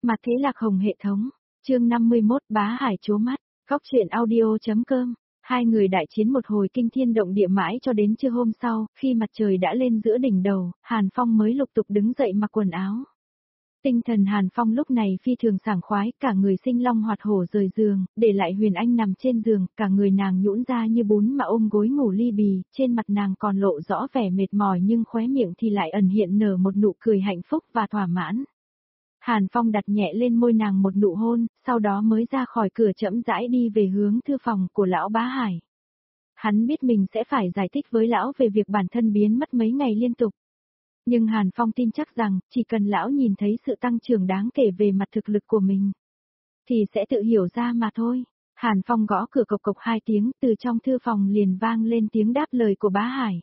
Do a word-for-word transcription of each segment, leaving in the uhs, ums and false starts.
Mặt thế lạc hồng hệ thống, chương năm mươi mốt Bá Hải trố mắt, góc truyện audio.com. Hai người đại chiến một hồi kinh thiên động địa mãi cho đến trưa hôm sau, khi mặt trời đã lên giữa đỉnh đầu, Hàn Phong mới lục tục đứng dậy mặc quần áo. Tinh thần Hàn Phong lúc này phi thường sảng khoái, cả người sinh long hoạt hổ rời giường, để lại Huyền Anh nằm trên giường, cả người nàng nhũn ra như bún mà ôm gối ngủ ly bì, trên mặt nàng còn lộ rõ vẻ mệt mỏi nhưng khóe miệng thì lại ẩn hiện nở một nụ cười hạnh phúc và thỏa mãn. Hàn Phong đặt nhẹ lên môi nàng một nụ hôn, sau đó mới ra khỏi cửa chậm rãi đi về hướng thư phòng của lão Bá Hải. Hắn biết mình sẽ phải giải thích với lão về việc bản thân biến mất mấy ngày liên tục. Nhưng Hàn Phong tin chắc rằng, chỉ cần lão nhìn thấy sự tăng trưởng đáng kể về mặt thực lực của mình, thì sẽ tự hiểu ra mà thôi. Hàn Phong gõ cửa cộc cộc hai tiếng, từ trong thư phòng liền vang lên tiếng đáp lời của Bá Hải.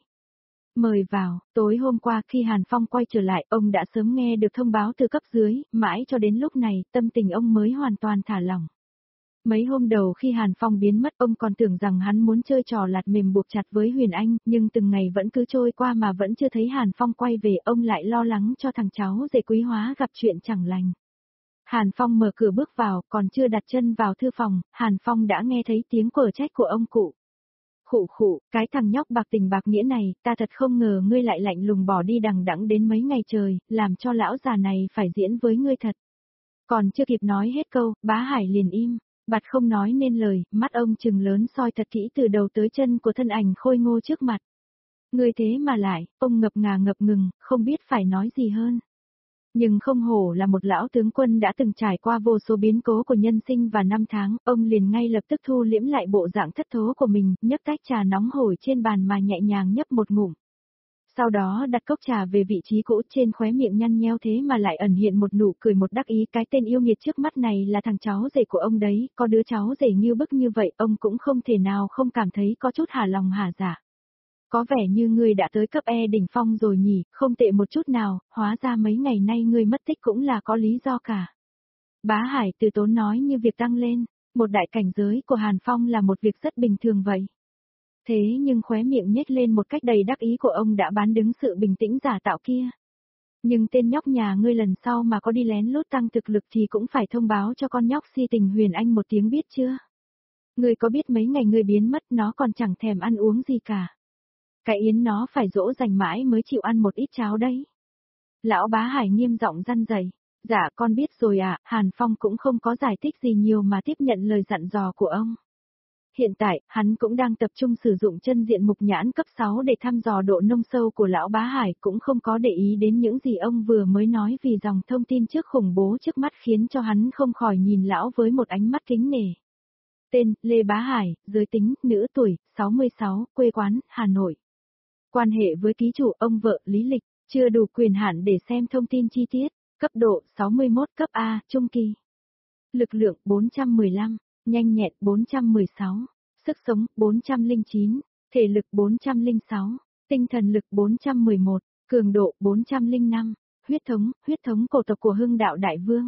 Mời vào, tối hôm qua khi Hàn Phong quay trở lại, ông đã sớm nghe được thông báo từ cấp dưới, mãi cho đến lúc này, tâm tình ông mới hoàn toàn thả lỏng. Mấy hôm đầu khi Hàn Phong biến mất, ông còn tưởng rằng hắn muốn chơi trò lạt mềm buộc chặt với Huyền Anh, nhưng từng ngày vẫn cứ trôi qua mà vẫn chưa thấy Hàn Phong quay về, ông lại lo lắng cho thằng cháu rể Quý Hóa gặp chuyện chẳng lành. Hàn Phong mở cửa bước vào, còn chưa đặt chân vào thư phòng, Hàn Phong đã nghe thấy tiếng quở trách của ông cụ. Khụ khụ, cái thằng nhóc bạc tình bạc nghĩa này, ta thật không ngờ ngươi lại lạnh lùng bỏ đi đằng đẵng đến mấy ngày trời, làm cho lão già này phải diễn với ngươi thật. Còn chưa kịp nói hết câu, Bá Hải liền im, bặt không nói nên lời, mắt ông trừng lớn soi thật kỹ từ đầu tới chân của thân ảnh khôi ngô trước mặt. Ngươi thế mà lại, ông ngập ngà ngập ngừng, không biết phải nói gì hơn. Nhưng không hổ là một lão tướng quân đã từng trải qua vô số biến cố của nhân sinh và năm tháng, ông liền ngay lập tức thu liễm lại bộ dạng thất thố của mình, nhấc tách trà nóng hổi trên bàn mà nhẹ nhàng nhấp một ngụm. Sau đó đặt cốc trà về vị trí cũ, trên khóe miệng nhăn nheo thế mà lại ẩn hiện một nụ cười một đắc ý, cái tên yêu nghiệt trước mắt này là thằng cháu rể của ông đấy, có đứa cháu rể nghiêu bức như vậy, ông cũng không thể nào không cảm thấy có chút hả lòng hả dạ. Có vẻ như ngươi đã tới cấp E đỉnh phong rồi nhỉ, không tệ một chút nào, hóa ra mấy ngày nay ngươi mất tích cũng là có lý do cả. Bá Hải từ tốn nói như việc tăng lên, một đại cảnh giới của Hàn Phong là một việc rất bình thường vậy. Thế nhưng khóe miệng nhếch lên một cách đầy đắc ý của ông đã bán đứng sự bình tĩnh giả tạo kia. Nhưng tên nhóc nhà ngươi lần sau mà có đi lén lút tăng thực lực thì cũng phải thông báo cho con nhóc si tình Huyền Anh một tiếng biết chưa? Ngươi có biết mấy ngày ngươi biến mất nó còn chẳng thèm ăn uống gì cả. Cái yến nó phải dỗ dành mãi mới chịu ăn một ít cháo đấy. Lão Bá Hải nghiêm giọng răn dày. Dạ con biết rồi ạ, à, Hàn Phong cũng không có giải thích gì nhiều mà tiếp nhận lời dặn dò của ông. Hiện tại, hắn cũng đang tập trung sử dụng chân diện mục nhãn cấp sáu để thăm dò độ nông sâu của lão Bá Hải, cũng không có để ý đến những gì ông vừa mới nói vì dòng thông tin trước khủng bố trước mắt khiến cho hắn không khỏi nhìn lão với một ánh mắt kính nể. Tên, Lê Bá Hải, giới tính, nữ tuổi, sáu mươi sáu, quê quán, Hà Nội. Quan hệ với ký chủ ông vợ lý lịch, chưa đủ quyền hạn để xem thông tin chi tiết, cấp độ sáu mươi mốt cấp A, trung kỳ. Lực lượng bốn trăm mười lăm, nhanh nhẹn bốn trăm mười sáu, sức sống bốn trăm lẻ chín, thể lực bốn trăm lẻ sáu, tinh thần lực bốn trăm mười một, cường độ bốn trăm lẻ năm, huyết thống, huyết thống cổ tộc của Hưng Đạo Đại Vương.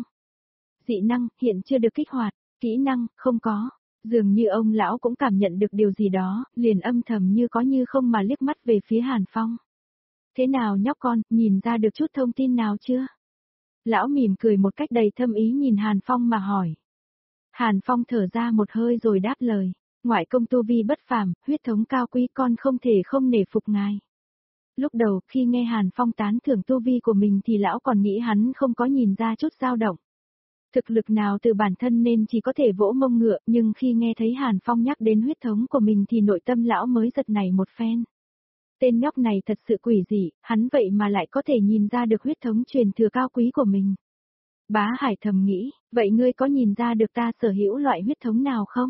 Dị năng hiện chưa được kích hoạt, kỹ năng không có. Dường như ông lão cũng cảm nhận được điều gì đó, liền âm thầm như có như không mà liếc mắt về phía Hàn Phong. Thế nào nhóc con, nhìn ra được chút thông tin nào chưa? Lão mỉm cười một cách đầy thâm ý nhìn Hàn Phong mà hỏi. Hàn Phong thở ra một hơi rồi đáp lời, ngoại công tu vi bất phàm, huyết thống cao quý, con không thể không nể phục ngài. Lúc đầu khi nghe Hàn Phong tán thưởng tu vi của mình thì lão còn nghĩ hắn không có nhìn ra chút dao động. Thực lực nào từ bản thân nên chỉ có thể vỗ mông ngựa, nhưng khi nghe thấy Hàn Phong nhắc đến huyết thống của mình thì nội tâm lão mới giật nảy một phen. Tên nhóc này thật sự quỷ dị, hắn vậy mà lại có thể nhìn ra được huyết thống truyền thừa cao quý của mình. Bá Hải thầm nghĩ, vậy ngươi có nhìn ra được ta sở hữu loại huyết thống nào không?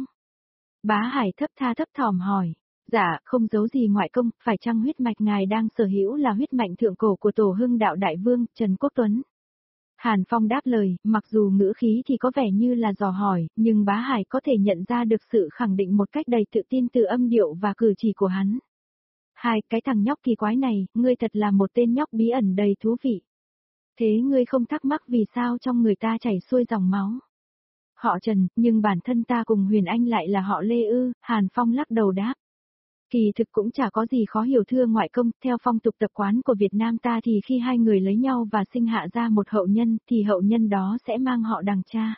Bá Hải thấp tha thấp thỏm hỏi, dạ, không giấu gì ngoại công, phải chăng huyết mạch ngài đang sở hữu là huyết mạch thượng cổ của Tổ Hưng Đạo Đại Vương, Trần Quốc Tuấn? Hàn Phong đáp lời, mặc dù ngữ khí thì có vẻ như là dò hỏi, nhưng Bá Hải có thể nhận ra được sự khẳng định một cách đầy tự tin từ âm điệu và cử chỉ của hắn. Hai, cái thằng nhóc kỳ quái này, ngươi thật là một tên nhóc bí ẩn đầy thú vị. Thế ngươi không thắc mắc vì sao trong người ta chảy xuôi dòng máu? Họ Trần, nhưng bản thân ta cùng Huyền Anh lại là họ Lê ư? Hàn Phong lắc đầu đáp. Kỳ thực cũng chả có gì khó hiểu thưa ngoại công, theo phong tục tập quán của Việt Nam ta thì khi hai người lấy nhau và sinh hạ ra một hậu nhân thì hậu nhân đó sẽ mang họ đằng cha.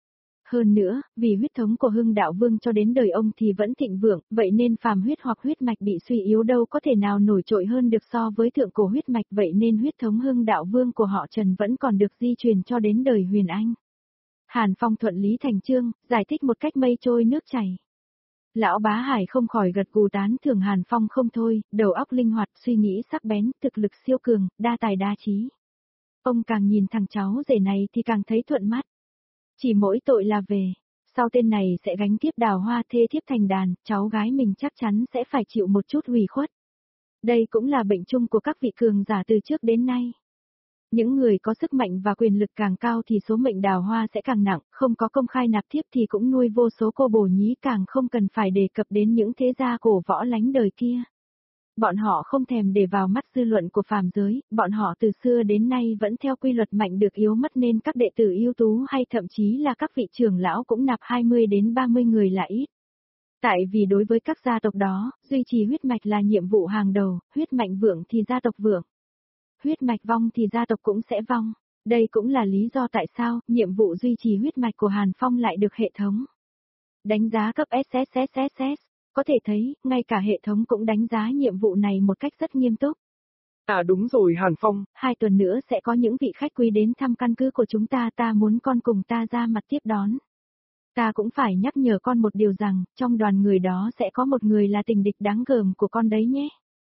Hơn nữa, vì huyết thống của Hưng Đạo Vương cho đến đời ông thì vẫn thịnh vượng, vậy nên phàm huyết hoặc huyết mạch bị suy yếu đâu có thể nào nổi trội hơn được so với thượng cổ huyết mạch, vậy nên huyết thống Hưng Đạo Vương của họ Trần vẫn còn được di truyền cho đến đời Huyền Anh. Hàn Phong thuận lý thành chương, giải thích một cách mây trôi nước chảy. Lão Bá Hải không khỏi gật gù tán thưởng Hàn Phong không thôi, đầu óc linh hoạt, suy nghĩ sắc bén, thực lực siêu cường, đa tài đa trí. Ông càng nhìn thằng cháu rể này thì càng thấy thuận mắt. Chỉ mỗi tội là về, sau tên này sẽ gánh tiếp đào hoa thê thiếp thành đàn, cháu gái mình chắc chắn sẽ phải chịu một chút hủy khuất. Đây cũng là bệnh chung của các vị cường giả từ trước đến nay. Những người có sức mạnh và quyền lực càng cao thì số mệnh đào hoa sẽ càng nặng, không có công khai nạp thiếp thì cũng nuôi vô số cô bồ nhí, càng không cần phải đề cập đến những thế gia cổ võ lánh đời kia. Bọn họ không thèm để vào mắt dư luận của phàm giới, bọn họ từ xưa đến nay vẫn theo quy luật mạnh được yếu mất nên các đệ tử ưu tú hay thậm chí là các vị trưởng lão cũng nạp hai mươi đến ba mươi người là ít. Tại vì đối với các gia tộc đó, duy trì huyết mạch là nhiệm vụ hàng đầu, huyết mạch vượng thì gia tộc vượng. Huyết mạch vong thì gia tộc cũng sẽ vong. Đây cũng là lý do tại sao nhiệm vụ duy trì huyết mạch của Hàn Phong lại được hệ thống đánh giá cấp ét ét ét ét ét. Có thể thấy, ngay cả hệ thống cũng đánh giá nhiệm vụ này một cách rất nghiêm túc. À đúng rồi Hàn Phong. Hai tuần nữa sẽ có những vị khách quý đến thăm căn cứ của chúng ta, ta muốn con cùng ta ra mặt tiếp đón. Ta cũng phải nhắc nhở con một điều rằng, trong đoàn người đó sẽ có một người là tình địch đáng gờm của con đấy nhé.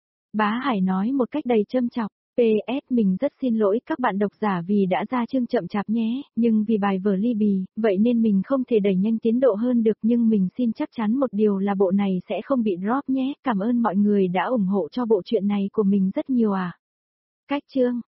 Bá Hải nói một cách đầy châm chọc. pê ét mình rất xin lỗi các bạn độc giả vì đã ra chương chậm chạp nhé, nhưng vì bài vở ly bì, vậy nên mình không thể đẩy nhanh tiến độ hơn được, nhưng mình xin chắc chắn một điều là bộ này sẽ không bị drop nhé, cảm ơn mọi người đã ủng hộ cho bộ truyện này của mình rất nhiều à. Cách chương